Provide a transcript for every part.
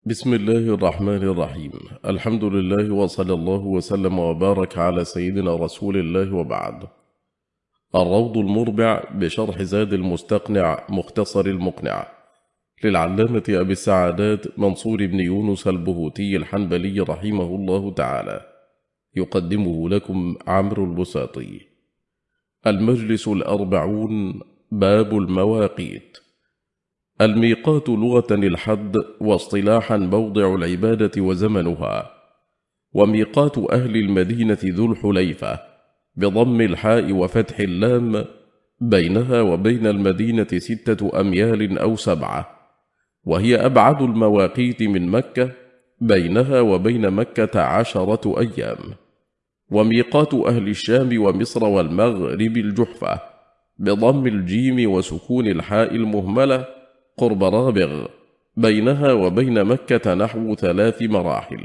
بسم الله الرحمن الرحيم. الحمد لله وصلى الله وسلم وبارك على سيدنا رسول الله وبعد. الروض المربع بشرح زاد المستقنع مختصر المقنع للعلامة أبي السعادات منصور بن يونس البهوتي الحنبلي رحمه الله تعالى، يقدمه لكم عمرو البساطي. المجلس 40. باب المواقيت. الميقات لغة الحد، واصطلاحا موضع العبادة وزمنها. وميقات أهل المدينة ذو الحليفة بضم الحاء وفتح اللام، بينها وبين المدينة 6 أميال أو 7، وهي أبعد المواقيت من مكة، بينها وبين مكة 10 أيام. وميقات أهل الشام ومصر والمغرب الجحفة بضم الجيم وسكون الحاء المهملة قرب رابغ، بينها وبين مكة نحو 3 مراحل.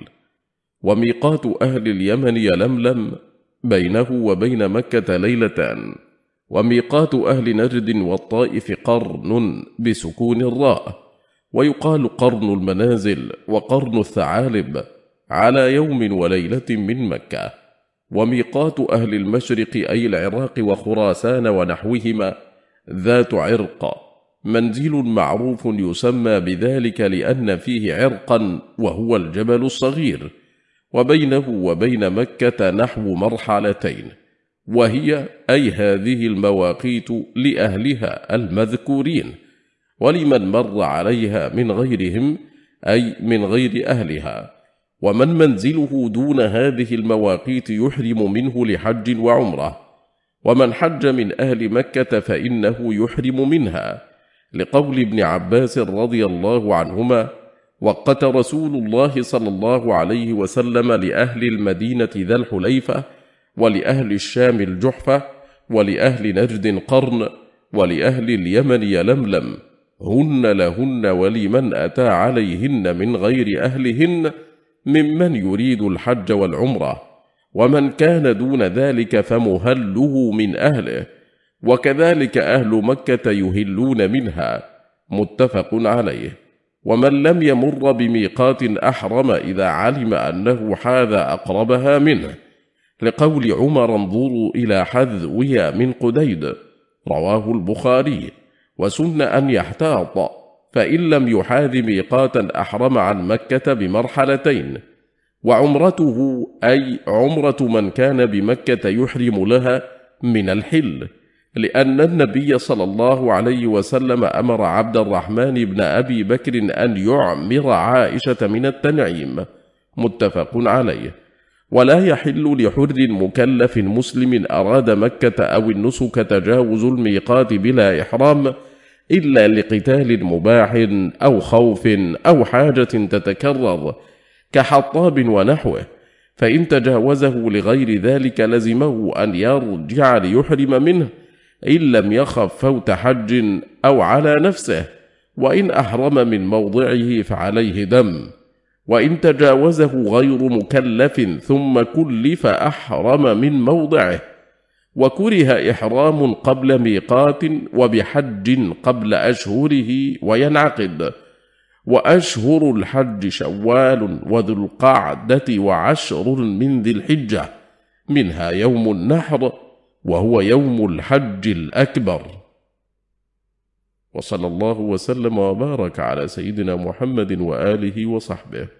وميقات أهل اليمن يلملم، بينه وبين مكة 2 ليلة. وميقات أهل نجد والطائف قرن بسكون الراء، ويقال قرن المنازل وقرن الثعالب، على يوم وليلة من مكة. وميقات أهل المشرق أي العراق وخراسان ونحوهما ذات عرق، منزل معروف يسمى بذلك لأن فيه عرقا وهو الجبل الصغير، وبينه وبين مكة نحو 2 مرحلتين، وهي أي هذه المواقيت لأهلها المذكورين، ولمن مر عليها من غيرهم أي من غير أهلها. ومن منزله دون هذه المواقيت يحرم منه لحج وعمرة. ومن حج من أهل مكة فإنه يحرم منها، لقول ابن عباس رضي الله عنهما: وقت رسول الله صلى الله عليه وسلم لأهل المدينة ذا الحليفة، ولأهل الشام الجحفة، ولأهل نجد قرن، ولأهل اليمن يلملم، هن لهن ولمن أتى عليهن من غير أهلهن ممن يريد الحج والعمرة. ومن كان دون ذلك فمهله من أهله، وكذلك أهل مكة يهلون منها، متفق عليه. ومن لم يمر بميقات أحرم إذا علم أنه حاذ أقربها منه، لقول عمر: انظروا إلى حذوها من قديد، رواه البخاري. وسن أن يحتاط، فإن لم يحاذ ميقاتا أحرم عن مكة بمرحلتين. وعمرته أي عمرة من كان بمكة يحرم لها من الحل، لأن النبي صلى الله عليه وسلم أمر عبد الرحمن بن أبي بكر أن يعمر عائشة من التنعيم، متفق عليه. ولا يحل لحر مكلف مسلم أراد مكة أو النسك تجاوز الميقات بلا إحرام، إلا لقتال مباح أو خوف أو حاجة تتكرر كحطاب ونحوه، فإن تجاوزه لغير ذلك لزمه أن يرجع ليحرم منه، إن لم يخف فوت حج أو على نفسه. وإن أحرم من موضعه فعليه دم. وإن تجاوزه غير مكلف ثم كلف أحرم من موضعه. وكره إحرام قبل ميقات وبحج قبل أشهره وينعقد. وأشهر الحج شوال وذو القعدة و10 من ذي الحجة، منها يوم النحر وهو يوم الحج الأكبر. وصلى الله وسلم وبارك على سيدنا محمد وآله وصحبه.